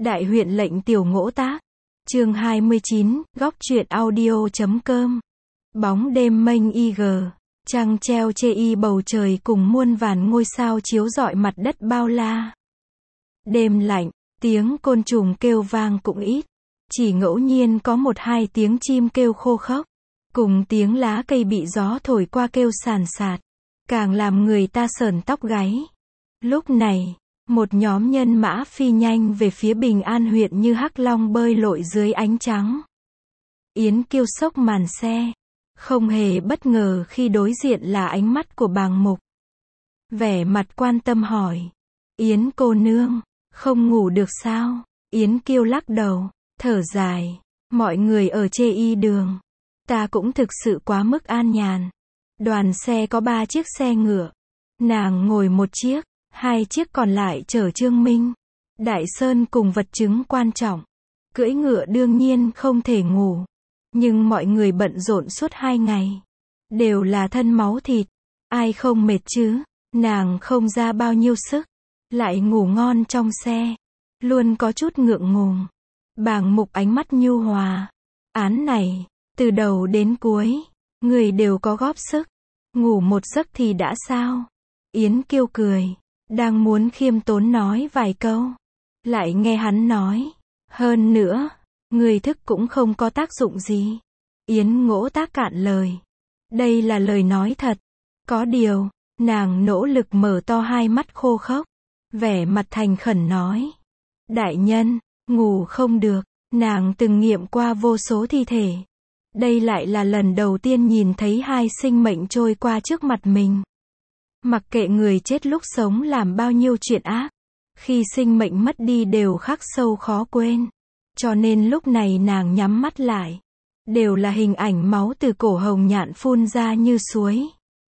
Đại huyện lệnh tiểu ngỗ tác. Chương 29, góc truyện audio.com. Bóng đêm mênh IG, trăng treo chê y bầu trời cùng muôn vàn ngôi sao chiếu rọi mặt đất bao la. Đêm lạnh, tiếng côn trùng kêu vang cũng ít, chỉ ngẫu nhiên có một hai tiếng chim kêu khô khốc, cùng tiếng lá cây bị gió thổi qua kêu sàn sạt, càng làm người ta sởn tóc gáy. Lúc này, một nhóm nhân mã phi nhanh về phía Bình An huyện như hắc long bơi lội dưới ánh trắng. Yến Kiêu xốc màn xe, không hề bất ngờ khi đối diện là ánh mắt của bàng mục. Vẻ mặt quan tâm hỏi, Yến cô nương, không ngủ được sao? Yến Kiêu lắc đầu, thở dài, mọi người ở chê y đường, ta cũng thực sự quá mức an nhàn. Đoàn xe có 3 chiếc xe ngựa, nàng ngồi một chiếc, 2 chiếc còn lại chở Trương Minh, Đại Sơn cùng vật chứng quan trọng. Cưỡi ngựa đương nhiên không thể ngủ, nhưng mọi người bận rộn suốt 2 ngày, đều là thân máu thịt, ai không mệt chứ? Nàng không ra bao nhiêu sức, lại ngủ ngon trong xe, luôn có chút ngượng ngùng. Bàng mục ánh mắt nhu hòa, án này, từ đầu đến cuối, người đều có góp sức, ngủ một giấc thì đã sao? Yến Kiêu cười, đang muốn khiêm tốn nói vài câu, lại nghe hắn nói, hơn nữa, người thức cũng không có tác dụng gì. Yến Ngỗ tác cạn lời, đây là lời nói thật, có điều, nàng nỗ lực mở to hai mắt khô khốc, vẻ mặt thành khẩn nói, đại nhân, ngủ không được, nàng từng nghiệm qua vô số thi thể, đây lại là lần đầu tiên nhìn thấy 2 sinh mệnh trôi qua trước mặt mình. Mặc kệ người chết lúc sống làm bao nhiêu chuyện ác, khi sinh mệnh mất đi đều khắc sâu khó quên. Cho nên lúc này nàng nhắm mắt lại, đều là hình ảnh máu từ cổ hồng nhạn phun ra như suối.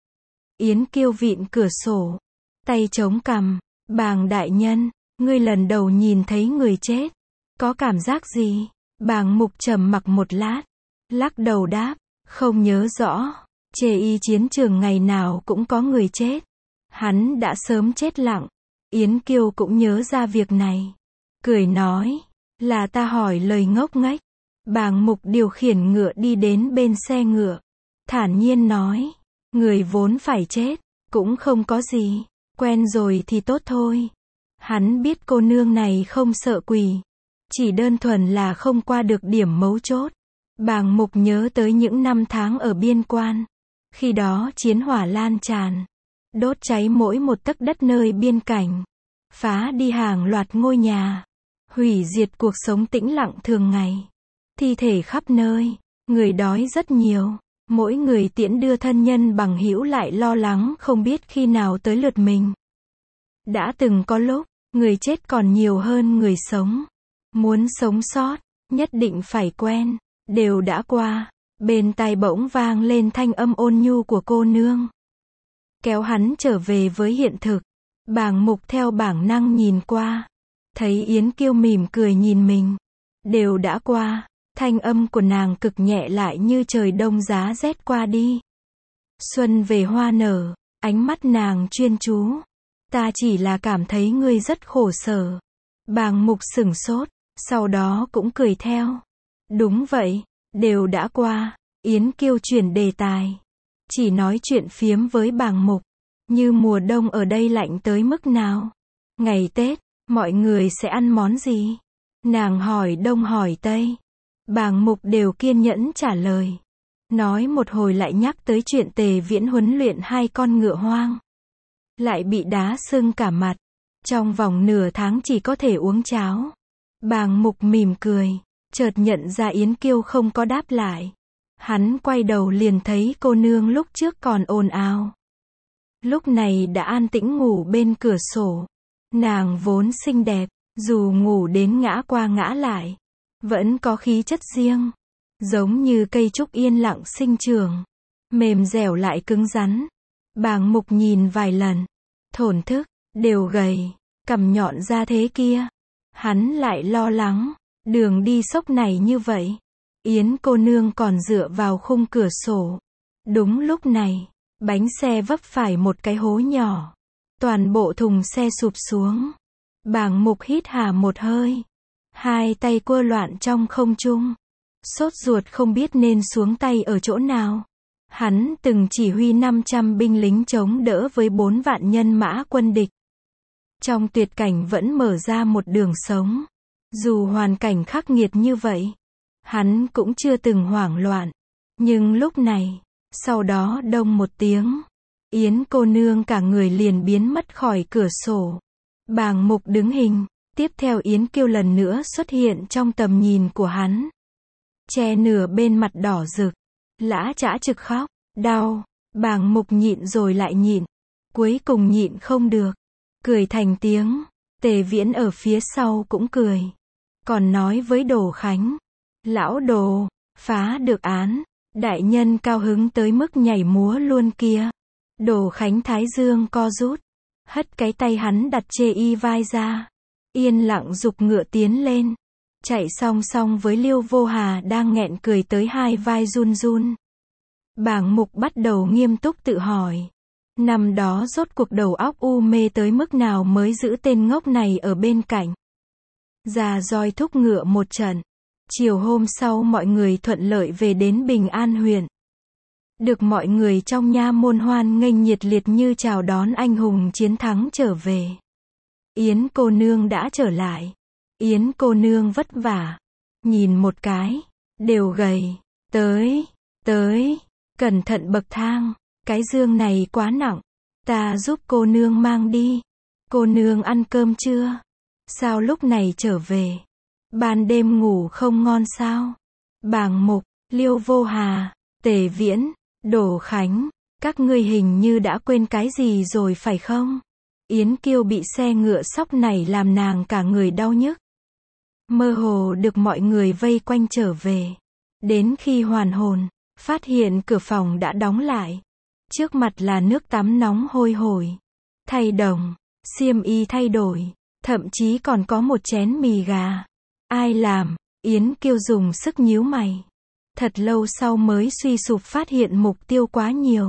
Yến Kiêu vịn cửa sổ, tay chống cằm, bàng đại nhân, ngươi lần đầu nhìn thấy người chết, có cảm giác gì? Bàng mục trầm mặc một lát, lắc đầu đáp, không nhớ rõ. Chê y chiến trường ngày nào cũng có người chết, hắn đã sớm chết lặng. Yến Kiêu cũng nhớ ra việc này, cười nói, là ta hỏi lời ngốc nghếch. Bàng mục điều khiển ngựa đi đến bên xe ngựa, thản nhiên nói, người vốn phải chết, cũng không có gì, quen rồi thì tốt thôi. Hắn biết cô nương này không sợ quỷ, chỉ đơn thuần là không qua được điểm mấu chốt. Bàng mục nhớ tới những năm tháng ở biên quan, khi đó chiến hỏa lan tràn, đốt cháy mỗi một tấc đất nơi biên cảnh, phá đi hàng loạt ngôi nhà, hủy diệt cuộc sống tĩnh lặng thường ngày. Thi thể khắp nơi, người đói rất nhiều, mỗi người tiễn đưa thân nhân bằng hữu lại lo lắng không biết khi nào tới lượt mình. Đã từng có lúc, người chết còn nhiều hơn người sống. Muốn sống sót, nhất định phải quen, đều đã qua. Bên tai bỗng vang lên thanh âm ôn nhu của cô nương, kéo hắn trở về với hiện thực. Bàng mục theo bản năng nhìn qua, thấy Yến Kiêu mỉm cười nhìn mình. Đều đã qua, thanh âm của nàng cực nhẹ lại như trời đông giá rét qua đi. Xuân về hoa nở, ánh mắt nàng chuyên chú. Ta chỉ là cảm thấy ngươi rất khổ sở. Bàng mục sửng sốt, sau đó cũng cười theo. Đúng vậy, đều đã qua. Yến Kiêu chuyển đề tài, chỉ nói chuyện phiếm với bàng mục, như mùa đông ở đây lạnh tới mức nào. Ngày Tết, mọi người sẽ ăn món gì? Nàng hỏi đông hỏi tây, bàng mục đều kiên nhẫn trả lời. Nói một hồi lại nhắc tới chuyện Tề Viễn huấn luyện 2 con ngựa hoang, lại bị đá sưng cả mặt, trong vòng nửa tháng chỉ có thể uống cháo. Bàng mục mỉm cười, chợt nhận ra Yến Kiêu không có đáp lại. Hắn quay đầu liền thấy cô nương lúc trước còn ồn ào, lúc này đã an tĩnh ngủ bên cửa sổ. Nàng vốn xinh đẹp, dù ngủ đến ngã qua ngã lại, vẫn có khí chất riêng, giống như cây trúc yên lặng sinh trưởng, mềm dẻo lại cứng rắn. Bàng mục nhìn vài lần, thổn thức, đều gầy, cằm nhọn ra thế kia. Hắn lại lo lắng, đường đi sốc này như vậy, Yến cô nương còn dựa vào khung cửa sổ. Đúng lúc này, bánh xe vấp phải một cái hố nhỏ, toàn bộ thùng xe sụp xuống. Bàng mục hít hà một hơi, Hai tay quơ loạn trong không trung. Sốt ruột không biết nên xuống tay ở chỗ nào. Hắn từng chỉ huy 500 binh lính chống đỡ với 4 vạn nhân mã quân địch. Trong tuyệt cảnh vẫn mở ra một đường sống. Dù hoàn cảnh khắc nghiệt như vậy, hắn cũng chưa từng hoảng loạn. Nhưng lúc này, sau đó đông một tiếng, Yến cô nương cả người liền biến mất khỏi cửa sổ. Bàng Mục đứng hình, tiếp theo Yến Kiêu lần nữa xuất hiện trong tầm nhìn của hắn. Che nửa bên mặt đỏ rực, lã chã trực khóc, đau, Bàng Mục nhịn rồi lại nhịn, cuối cùng nhịn không được, cười thành tiếng. Tề Viễn ở phía sau cũng cười, còn nói với Đồ Khánh, lão Đồ, phá được án, đại nhân cao hứng tới mức nhảy múa luôn kia. Đồ Khánh thái dương co rút, hất cái tay hắn đặt chê y vai ra, yên lặng giục ngựa tiến lên, chạy song song với Liêu Vô Hà đang nghẹn cười tới hai vai run run. Bàng Mục bắt đầu nghiêm túc tự hỏi, năm đó rốt cuộc đầu óc u mê tới mức nào mới giữ tên ngốc này ở bên cạnh. Ra roi thúc ngựa một trận, chiều hôm sau mọi người thuận lợi về đến Bình An huyện. Được mọi người trong nha môn hoan nghênh nhiệt liệt như chào đón anh hùng chiến thắng trở về. Yến cô nương đã trở lại. Yến cô nương vất vả. Nhìn một cái, đều gầy. Tới, cẩn thận bậc thang. Cái dương này quá nặng. Ta giúp cô nương mang đi. Cô nương ăn cơm chưa? Sao lúc này trở về? Ban đêm ngủ không ngon sao? Bàng Mục, Liêu Vô Hà, Tề Viễn, Đồ Khánh, các ngươi hình như đã quên cái gì rồi phải không? Yến Kiêu bị xe ngựa sóc này làm nàng cả người đau nhức. Mơ hồ được mọi người vây quanh trở về. Đến khi hoàn hồn, phát hiện cửa phòng đã đóng lại. Trước mặt là nước tắm nóng hôi hổi. Thay đồng, xiêm y thay đổi, thậm chí còn có một chén mì gà. Ai làm? Yến Kiêu dùng sức nhíu mày. Thật lâu sau mới suy sụp phát hiện mục tiêu quá nhiều.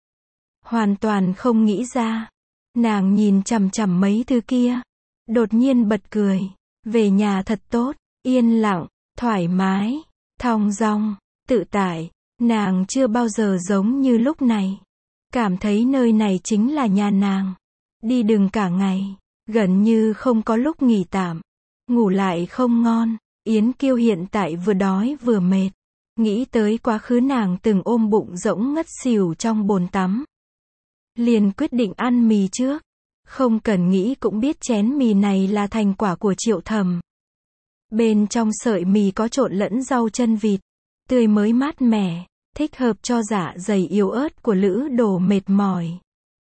Hoàn toàn không nghĩ ra. Nàng nhìn chằm chằm mấy thứ kia. Đột nhiên bật cười. Về nhà thật tốt, yên lặng, thoải mái, thong dong, tự tại. Nàng chưa bao giờ giống như lúc này. Cảm thấy nơi này chính là nhà nàng. Đi đường cả ngày, gần như không có lúc nghỉ tạm. Ngủ lại không ngon. Yến Kiêu hiện tại vừa đói vừa mệt. Nghĩ tới quá khứ nàng từng ôm bụng rỗng ngất xỉu trong bồn tắm. Liền quyết định ăn mì trước. Không cần nghĩ cũng biết chén mì này là thành quả của Triệu Thầm. Bên trong sợi mì có trộn lẫn rau chân vịt, tươi mới mát mẻ, thích hợp cho dạ dày yếu ớt của lữ đồ mệt mỏi.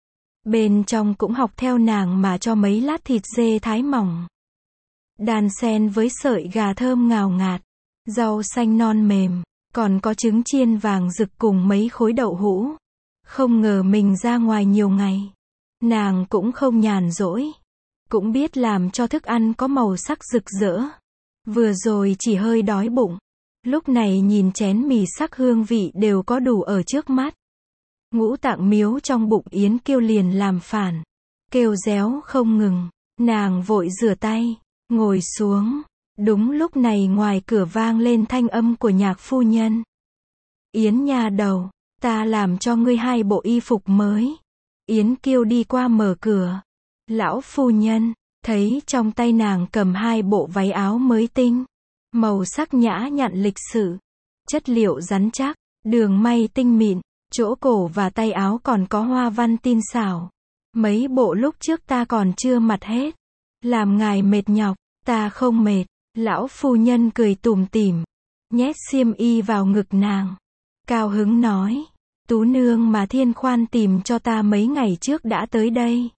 Bên trong cũng học theo nàng mà cho mấy lát thịt dê thái mỏng. Đan xen với sợi gà thơm ngào ngạt, rau xanh non mềm, còn có trứng chiên vàng rực cùng mấy khối đậu hũ. Không ngờ mình ra ngoài nhiều ngày. Nàng cũng không nhàn rỗi. Cũng biết làm cho thức ăn có màu sắc rực rỡ. Vừa rồi chỉ hơi đói bụng. Lúc này nhìn chén mì sắc hương vị đều có đủ ở trước mắt. Ngũ tạng miếu trong bụng Yến Kiêu liền làm phản. Kêu réo không ngừng. Nàng vội rửa tay, ngồi xuống. Đúng lúc này ngoài cửa vang lên thanh âm của nhạc phu nhân. Yến nha đầu, ta làm cho ngươi 2 bộ y phục mới. Yến Kiêu đi qua mở cửa. Lão phu nhân, thấy trong tay nàng cầm 2 bộ váy áo mới tinh. Màu sắc nhã nhặn lịch sự. Chất liệu rắn chắc, đường may tinh mịn, chỗ cổ và tay áo còn có hoa văn tinh xảo. Mấy bộ lúc trước ta còn chưa mặc hết. Làm ngài mệt nhọc, ta không mệt. Lão phu nhân cười tủm tỉm, nhét xiêm y vào ngực nàng. Cao hứng nói, tú nương mà Thiên Khoan tìm cho ta mấy ngày trước đã tới đây.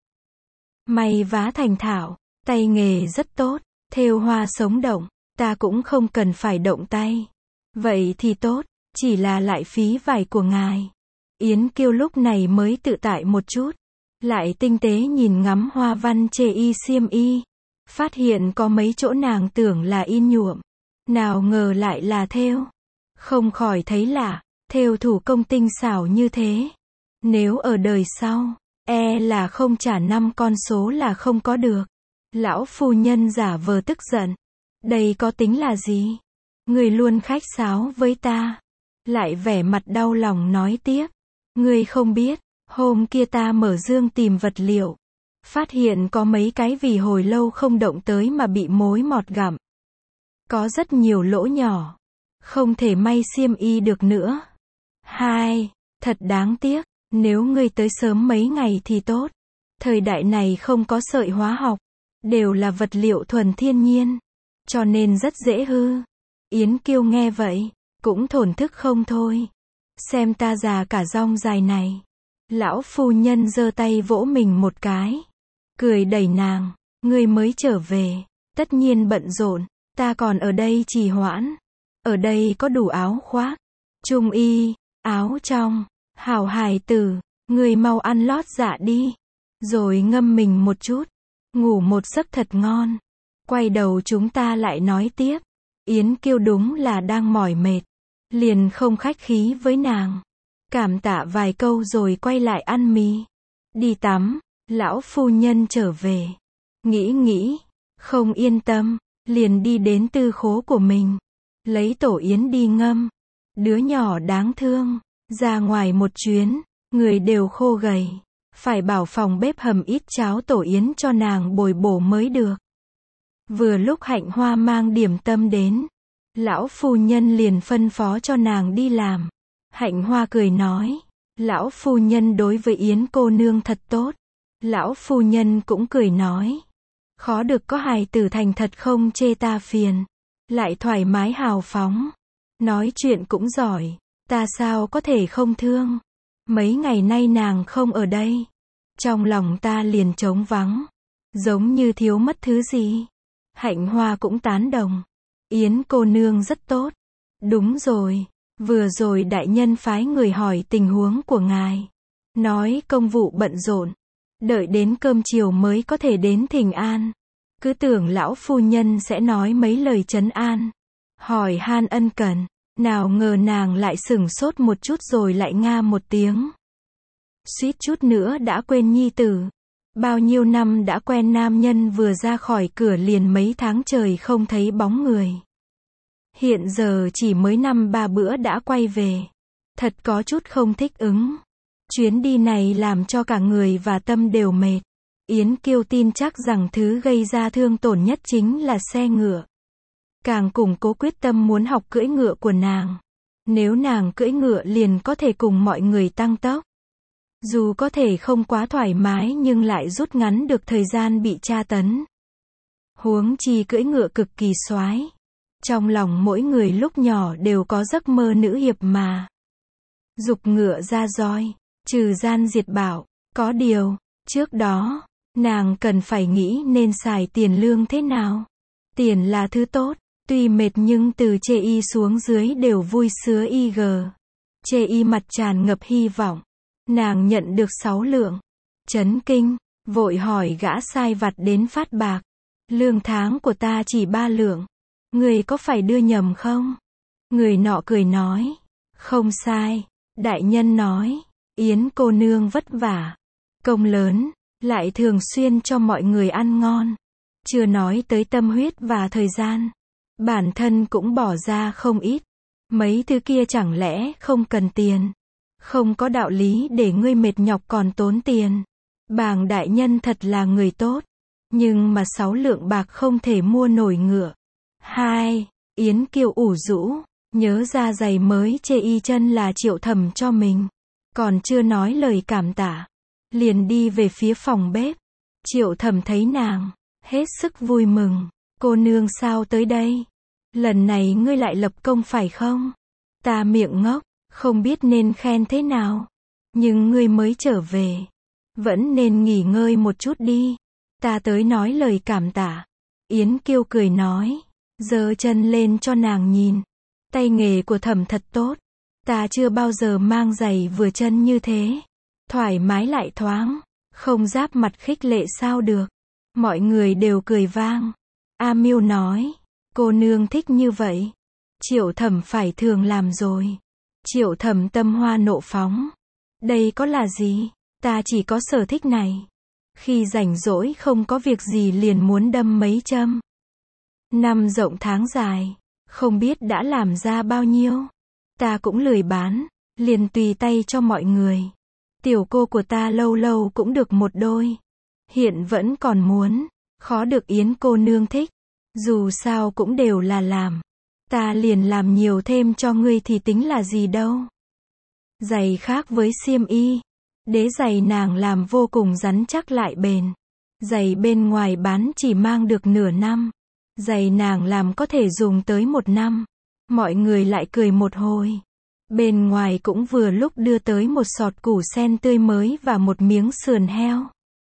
May vá thành thạo, tay nghề rất tốt, thêu hoa sống động, ta cũng không cần phải động tay. Vậy thì tốt, chỉ là lại phí vải của ngài. Yến Kiêu lúc này mới tự tại một chút, lại tinh tế nhìn ngắm hoa văn chê y xiêm y. Phát hiện có mấy chỗ nàng tưởng là in nhuộm, nào ngờ lại là thêu. Không khỏi thấy lạ, thêu thủ công tinh xảo như thế. Nếu ở đời sau, e là không trả 5 con số là không có được. Lão phu nhân giả vờ tức giận. Đây có tính là gì? Người luôn khách sáo với ta. Lại vẻ mặt đau lòng nói tiếp. Người không biết, hôm kia ta mở dương tìm vật liệu. Phát hiện có mấy cái vì hồi lâu không động tới mà bị mối mọt gặm. Có rất nhiều lỗ nhỏ. Không thể may xiêm y được nữa. Hai, thật đáng tiếc, nếu ngươi tới sớm mấy ngày thì tốt. Thời đại này không có sợi hóa học, đều là vật liệu thuần thiên nhiên, cho nên rất dễ hư. Yến Kiêu nghe vậy, cũng thổn thức không thôi. Xem ta già cả dong dài này. Lão phu nhân giơ tay vỗ mình một cái, cười đẩy nàng, ngươi mới trở về, tất nhiên bận rộn, ta còn ở đây trì hoãn. Ở đây có đủ áo khoác, trung y, áo trong, hảo hài tử, người mau ăn lót dạ đi, rồi ngâm mình một chút, ngủ một giấc thật ngon. Quay đầu chúng ta lại nói tiếp. Yến Kiêu đúng là đang mỏi mệt, liền không khách khí với nàng, cảm tạ vài câu rồi quay lại ăn mì. Đi tắm, lão phu nhân trở về, nghĩ, không yên tâm, liền đi đến tư khố của mình, lấy tổ yến đi ngâm. Đứa nhỏ đáng thương, ra ngoài một chuyến, người đều khô gầy, phải bảo phòng bếp hầm ít cháo tổ yến cho nàng bồi bổ mới được. Vừa lúc Hạnh Hoa mang điểm tâm đến, lão phu nhân liền phân phó cho nàng đi làm. Hạnh Hoa cười nói, lão phu nhân đối với Yến cô nương thật tốt. Lão phu nhân cũng cười nói, khó được có hài tử thành thật không chê ta phiền, lại thoải mái hào phóng, nói chuyện cũng giỏi, ta sao có thể không thương. Mấy ngày nay nàng không ở đây, trong lòng ta liền trống vắng, giống như thiếu mất thứ gì. Hạnh Hoa cũng tán đồng, Yến cô nương rất tốt. Đúng rồi, vừa rồi đại nhân phái người hỏi tình huống của ngài, nói công vụ bận rộn, đợi đến cơm chiều mới có thể đến thỉnh an. Cứ tưởng lão phu nhân sẽ nói mấy lời trấn an, hỏi han ân cần, nào ngờ nàng lại sửng sốt một chút rồi lại nga một tiếng. Suýt chút nữa đã quên nhi tử. Bao nhiêu năm đã quen nam nhân vừa ra khỏi cửa liền mấy tháng trời không thấy bóng người. Hiện giờ chỉ mới 5-3 bữa đã quay về. Thật có chút không thích ứng. Chuyến đi này làm cho cả người và tâm đều mệt. Yến Kiêu tin chắc rằng thứ gây ra thương tổn nhất chính là xe ngựa. Càng củng cố quyết tâm muốn học cưỡi ngựa của nàng. Nếu nàng cưỡi ngựa liền có thể cùng mọi người tăng tốc. Dù có thể không quá thoải mái nhưng lại rút ngắn được thời gian bị tra tấn. Huống chi cưỡi ngựa cực kỳ soái. Trong lòng mỗi người lúc nhỏ đều có giấc mơ nữ hiệp mà. Giục ngựa ra roi, trừ gian diệt bảo. Có điều, trước đó, nàng cần phải nghĩ nên xài tiền lương thế nào. Tiền là thứ tốt, tuy mệt nhưng từ chê y xuống dưới đều vui sứa IG. Chê y mặt tràn ngập hy vọng. Nàng nhận được 6 lượng. Chấn kinh, vội hỏi gã sai vặt đến phát bạc. Lương tháng của ta chỉ 3 lượng. Người có phải đưa nhầm không? Người nọ cười nói. Không sai. Đại nhân nói. Yến cô nương vất vả. Công lớn. Lại thường xuyên cho mọi người ăn ngon. Chưa nói tới tâm huyết và thời gian. Bản thân cũng bỏ ra không ít. Mấy thứ kia chẳng lẽ không cần tiền. Không có đạo lý để ngươi mệt nhọc còn tốn tiền. Bàng đại nhân thật là người tốt. Nhưng mà 6 lượng bạc không thể mua nổi ngựa. 2. Yến Kiều ủ rũ. Nhớ ra giày mới chê y chân là Triệu Thẩm cho mình. Còn chưa nói lời cảm tạ. Liền đi về phía phòng bếp. Triệu Thẩm thấy nàng. Hết sức vui mừng. Cô nương sao tới đây? Lần này ngươi lại lập công phải không? Ta miệng ngốc. Không biết nên khen thế nào. Nhưng ngươi mới trở về. Vẫn nên nghỉ ngơi một chút đi. Ta tới nói lời cảm tạ. Yến Kiêu cười nói. Giơ chân lên cho nàng nhìn. Tay nghề của Thẩm thật tốt. Ta chưa bao giờ mang giày vừa chân như thế. Thoải mái lại thoáng. Không giáp mặt khích lệ sao được. Mọi người đều cười vang. A Miêu nói. Cô nương thích như vậy. Triệu Thẩm phải thường làm rồi. Triệu Thẩm tâm hoa nộ phóng. Đây có là gì? Ta chỉ có sở thích này. Khi rảnh rỗi không có việc gì liền muốn đâm mấy châm. Năm rộng tháng dài, không biết đã làm ra bao nhiêu. Ta cũng lười bán, liền tùy tay cho mọi người. Tiểu cô của ta lâu lâu cũng được một đôi. Hiện vẫn còn muốn, khó được Yến cô nương thích. Dù sao cũng đều là làm. Ta liền làm nhiều thêm cho ngươi thì tính là gì đâu. Giày khác với xiêm y. Đế giày nàng làm vô cùng rắn chắc lại bền. Giày bên ngoài bán chỉ mang được nửa năm. Giày nàng làm có thể dùng tới 1 năm. Mọi người lại cười một hồi. Bên ngoài cũng vừa lúc đưa tới một sọt củ sen tươi mới và một miếng sườn heo.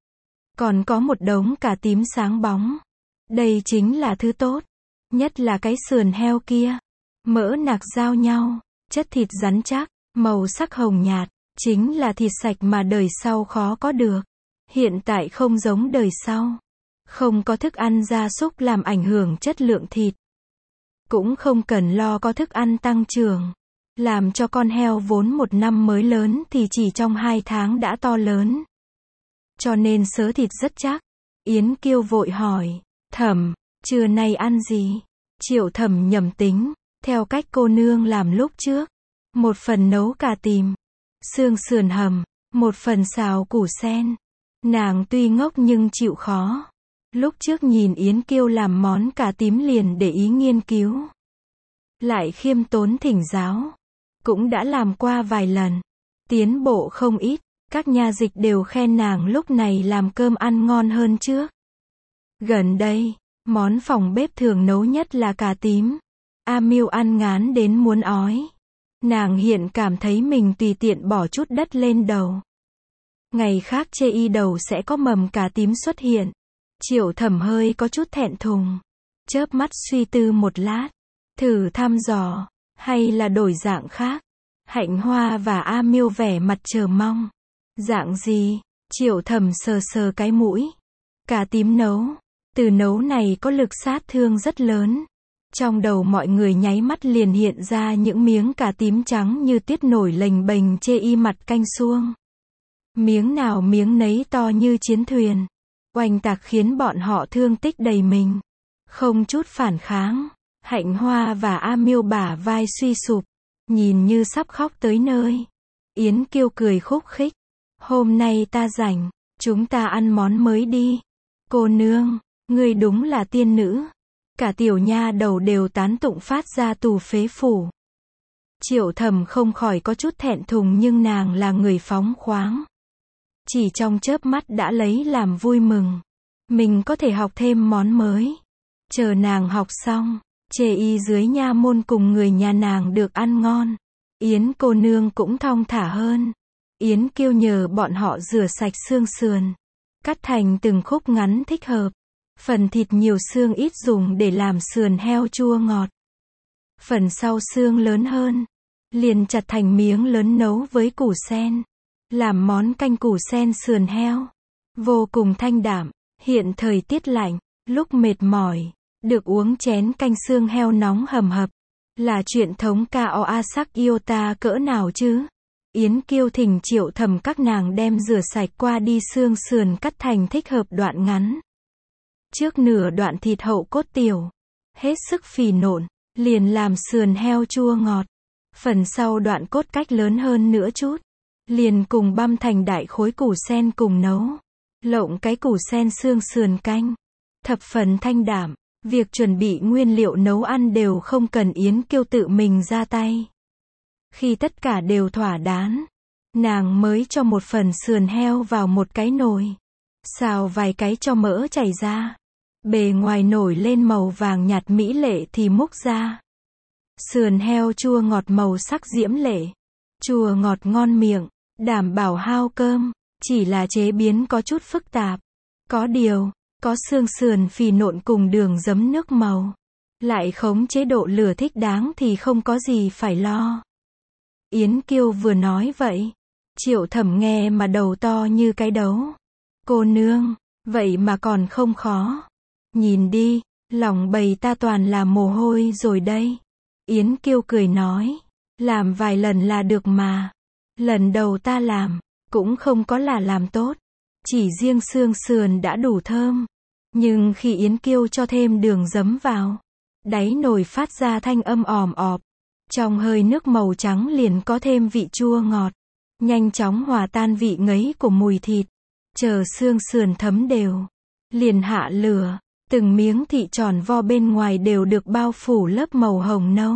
Còn có một đống cà tím sáng bóng. Đây chính là thứ tốt. Nhất là cái sườn heo kia. Mỡ nạc giao nhau, chất thịt rắn chắc, màu sắc hồng nhạt. Chính là thịt sạch mà đời sau khó có được. Hiện tại không giống đời sau. Không có thức ăn gia súc làm ảnh hưởng chất lượng thịt. Cũng không cần lo có thức ăn tăng trưởng. Làm cho con heo vốn 1 năm mới lớn thì chỉ trong 2 tháng đã to lớn. Cho nên sớ thịt rất chắc. Yến Kiêu vội hỏi, Thẩm, trưa nay ăn gì? Triệu Thẩm nhẩm tính, theo cách cô nương làm lúc trước. 1 phần nấu cà tím, xương sườn hầm, 1 phần xào củ sen. Nàng tuy ngốc nhưng chịu khó. Lúc trước nhìn Yến Kiêu làm món cà tím liền để ý nghiên cứu. Lại khiêm tốn thỉnh giáo. Cũng đã làm qua vài lần. Tiến bộ không ít. Các nha dịch đều khen nàng lúc này làm cơm ăn ngon hơn trước. Gần đây, món phòng bếp thường nấu nhất là cà tím. A Miêu ăn ngán đến muốn ói. Nàng hiện cảm thấy mình tùy tiện bỏ chút đất lên đầu. Ngày khác chê y đầu sẽ có mầm cà tím xuất hiện. Triệu Thẩm hơi có chút thẹn thùng. Chớp mắt suy tư một lát. Thử thăm dò. Hay là đổi dạng khác. Hạnh Hoa và A Miêu vẻ mặt chờ mong. Dạng gì? Triệu Thẩm sờ sờ cái mũi. Cà tím nấu. Từ nấu này có lực sát thương rất lớn. Trong đầu mọi người nháy mắt liền hiện ra những miếng cà tím trắng như tuyết nổi lềnh bềnh chê y mặt canh suông. Miếng nào miếng nấy to như chiến thuyền. Oanh tạc khiến bọn họ thương tích đầy mình. Không chút phản kháng. Hạnh Hoa và A Miêu bả vai suy sụp. Nhìn như sắp khóc tới nơi. Yến Kiêu cười khúc khích. Hôm nay ta rảnh. Chúng ta ăn món mới đi. Cô nương, ngươi đúng là tiên nữ. Cả tiểu nha đầu đều tán tụng phát ra tù phế phủ. Triệu Thẩm không khỏi có chút thẹn thùng nhưng nàng là người phóng khoáng. Chỉ trong chớp mắt đã lấy làm vui mừng. Mình có thể học thêm món mới. Chờ nàng học xong, chê y dưới nha môn cùng người nhà nàng được ăn ngon. Yến cô nương cũng thong thả hơn. Yến Kiêu nhờ bọn họ rửa sạch xương sườn. Cắt thành từng khúc ngắn thích hợp. Phần thịt nhiều xương ít dùng để làm sườn heo chua ngọt. Phần sau xương lớn hơn. Liền chặt thành miếng lớn nấu với củ sen. Làm món canh củ sen sườn heo. Vô cùng thanh đạm. Hiện thời tiết lạnh. Lúc mệt mỏi. Được uống chén canh xương heo nóng hầm hập. Là chuyện thống cao a sắc yêu ta cỡ nào chứ. Yến Kiêu thỉnh Triệu Thẩm các nàng đem rửa sạch qua đi xương sườn cắt thành thích hợp đoạn ngắn. Trước nửa đoạn thịt hậu cốt tiểu. Hết sức phì nộn. Liền làm sườn heo chua ngọt. Phần sau đoạn cốt cách lớn hơn nữa chút. Liền cùng băm thành đại khối củ sen cùng nấu. Lộng cái củ sen xương sườn canh. Thập phần thanh đạm. Việc chuẩn bị nguyên liệu nấu ăn đều không cần Yến Kiêu tự mình ra tay. Khi tất cả đều thỏa đáng, nàng mới cho một phần sườn heo vào một cái nồi. Xào vài cái cho mỡ chảy ra. Bề ngoài nổi lên màu vàng nhạt mỹ lệ thì múc ra. Sườn heo chua ngọt màu sắc diễm lệ. Chua ngọt ngon miệng, đảm bảo hao cơm. Chỉ là chế biến có chút phức tạp. Có điều, có xương sườn phì nộn cùng đường giấm nước màu. Lại khống chế độ lửa thích đáng thì không có gì phải lo. Yến Kiêu vừa nói vậy. Triệu Thẩm nghe mà đầu to như cái đấu. Cô nương, vậy mà còn không khó. Nhìn đi, lòng bầy ta toàn là mồ hôi rồi đây. Yến Kiêu cười nói. Làm vài lần là được mà. Lần đầu ta làm, cũng không có là làm tốt. Chỉ riêng xương sườn đã đủ thơm. Nhưng khi Yến Kiêu cho thêm đường giấm vào, đáy nồi phát ra thanh âm òm ọp. Trong hơi nước màu trắng liền có thêm vị chua ngọt, nhanh chóng hòa tan vị ngấy của mùi thịt. Chờ xương sườn thấm đều, liền hạ lửa, từng miếng thịt tròn vo bên ngoài đều được bao phủ lớp màu hồng nâu.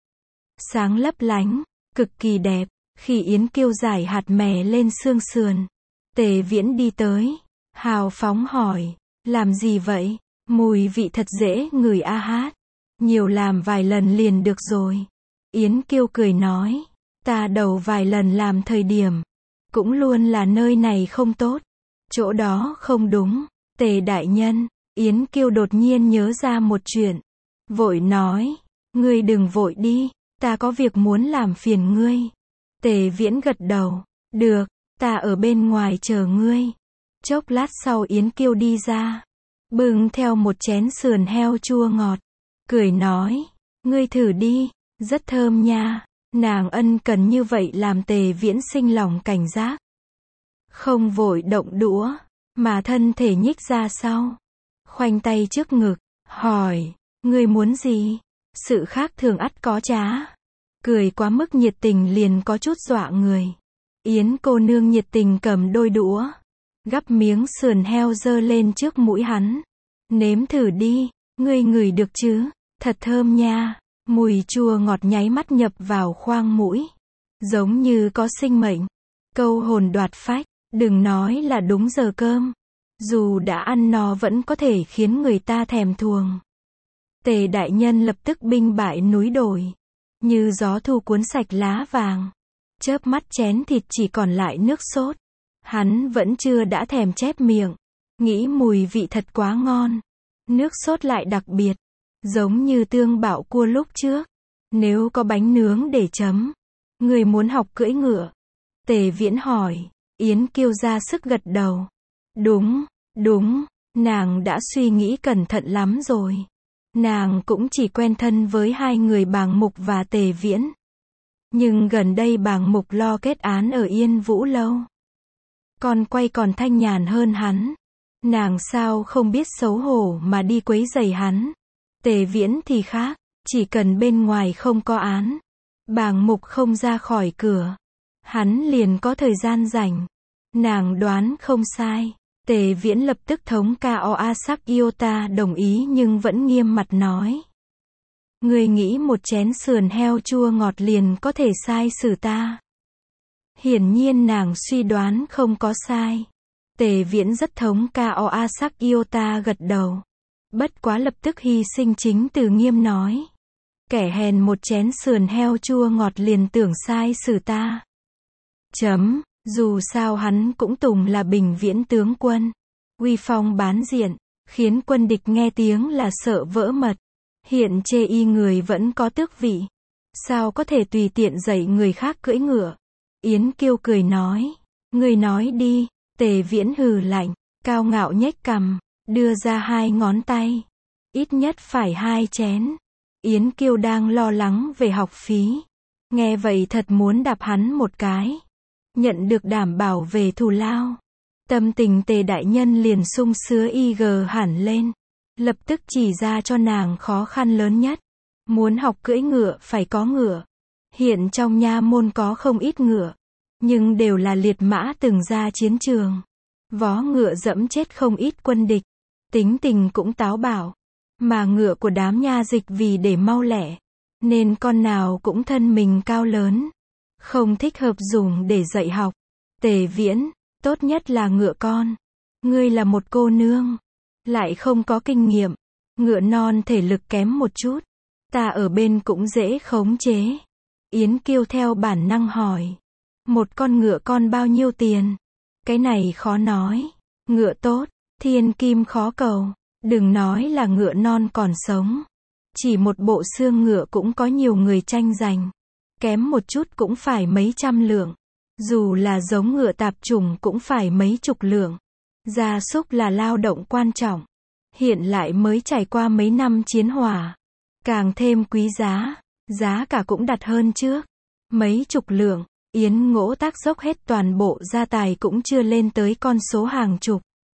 Sáng lấp lánh, cực kỳ đẹp. Khi Yến Kiêu rải hạt mè lên xương sườn, Tề Viễn đi tới, hào phóng hỏi, làm gì vậy? Mùi vị thật dễ ngửi a hát. Nhiều làm vài lần liền được rồi. Yến Kiêu cười nói, ta đầu vài lần làm thời điểm, cũng luôn là nơi này không tốt, chỗ đó không đúng. Tề đại nhân, Yến Kiêu đột nhiên nhớ ra một chuyện, vội nói, ngươi đừng vội đi, ta có việc muốn làm phiền ngươi. Tề Viễn gật đầu, được, ta ở bên ngoài chờ ngươi. Chốc lát sau Yến Kiêu đi ra, bưng theo một chén sườn heo chua ngọt, cười nói, ngươi thử đi, rất thơm nha. Nàng ân cần như vậy làm Tề Viễn sinh lòng cảnh giác. Không vội động đũa, mà thân thể nhích ra sau, khoanh tay trước ngực, hỏi, ngươi muốn gì? Sự khác thường ắt có trá. Cười quá mức nhiệt tình liền có chút dọa người. Yến cô nương nhiệt tình cầm đôi đũa, gắp miếng sườn heo dơ lên trước mũi hắn. Nếm thử đi, ngươi ngửi được chứ? Thật thơm nha. Mùi chua ngọt nháy mắt nhập vào khoang mũi, giống như có sinh mệnh. Câu hồn đoạt phách, đừng nói là đúng giờ cơm. Dù đã ăn no vẫn có thể khiến người ta thèm thuồng. Tề đại nhân lập tức binh bại núi đồi, như gió thu cuốn sạch lá vàng. Chớp mắt chén thịt chỉ còn lại nước sốt. Hắn vẫn chưa đã thèm chép miệng, nghĩ mùi vị thật quá ngon. Nước sốt lại đặc biệt, giống như tương bạo cua lúc trước. Nếu có bánh nướng để chấm, người muốn học cưỡi ngựa? Tề Viễn hỏi. Yến Kiêu ra sức gật đầu. Đúng, đúng, nàng đã suy nghĩ cẩn thận lắm rồi. Nàng cũng chỉ quen thân với hai người Bàng Mục và Tề Viễn. Nhưng gần đây Bàng Mục lo kết án ở Yên Vũ Lâu. Con quay còn thanh nhàn hơn hắn. Nàng sao không biết xấu hổ mà đi quấy rầy hắn. Tề Viễn thì khác, chỉ cần bên ngoài không có án, Bàng Mục không ra khỏi cửa, hắn liền có thời gian rảnh. Nàng đoán không sai. Tề Viễn lập tức thống Koa sắc Iota đồng ý nhưng vẫn nghiêm mặt nói. Ngươi nghĩ một chén sườn heo chua ngọt liền có thể sai xử ta? Hiển nhiên nàng suy đoán không có sai. Tề Viễn rất thống Koa sắc Iota gật đầu. Bất quá lập tức hy sinh chính từ nghiêm nói. Kẻ hèn một chén sườn heo chua ngọt liền tưởng sai xử ta. Chấm, dù sao hắn cũng từng là Bình Viễn tướng quân. Uy phong bán diện, khiến quân địch nghe tiếng là sợ vỡ mật. Hiện chê y người vẫn có tước vị. Sao có thể tùy tiện dạy người khác cưỡi ngựa? Yến Kiêu cười nói. Người nói đi. Tề Viễn hừ lạnh, cao ngạo nhếch cằm, đưa ra hai ngón tay. Ít nhất phải 2 chén. Yến Kiêu đang lo lắng về học phí. Nghe vậy thật muốn đạp hắn một cái. Nhận được đảm bảo về thù lao. Tâm tình Tề đại nhân liền sung sướng hẳn lên. Lập tức chỉ ra cho nàng khó khăn lớn nhất. Muốn học cưỡi ngựa phải có ngựa. Hiện trong nha môn có không ít ngựa, nhưng đều là liệt mã từng ra chiến trường. Vó ngựa dẫm chết không ít quân địch. Tính tình cũng táo bạo. Mà ngựa của đám nha dịch vì để mau lẹ, nên con nào cũng thân mình cao lớn. Không thích hợp dùng để dạy học. Tề Viễn, tốt nhất là ngựa con. Ngươi là một cô nương, lại không có kinh nghiệm. Ngựa non thể lực kém một chút. Ta ở bên cũng dễ khống chế. Yến Kiêu theo bản năng hỏi. Một con ngựa con bao nhiêu tiền? Cái này khó nói. Ngựa tốt, thiên kim khó cầu. Đừng nói là ngựa non còn sống. Chỉ một bộ xương ngựa cũng có nhiều người tranh giành. Kém một chút cũng phải mấy trăm lượng. Dù là giống ngựa tạp chủng cũng phải mấy chục lượng. Gia súc là lao động quan trọng. Hiện lại mới trải qua mấy năm chiến hỏa. Càng thêm quý giá. Giá cả cũng đắt hơn trước. Mấy chục lượng. Yến Ngỗ Tác dốc hết toàn bộ gia tài cũng chưa lên tới con số hàng chục.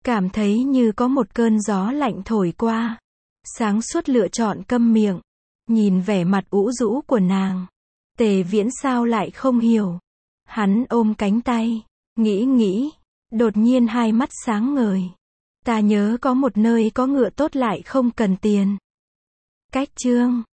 Cảm thấy như có một cơn gió lạnh thổi qua. Sáng suốt lựa chọn câm miệng. Nhìn vẻ mặt ủ rũ của nàng. Tề Viễn sao lại không hiểu. Hắn ôm cánh tay. Nghĩ. Đột nhiên hai mắt sáng ngời. Ta nhớ có một nơi có ngựa tốt lại không cần tiền. Cách chương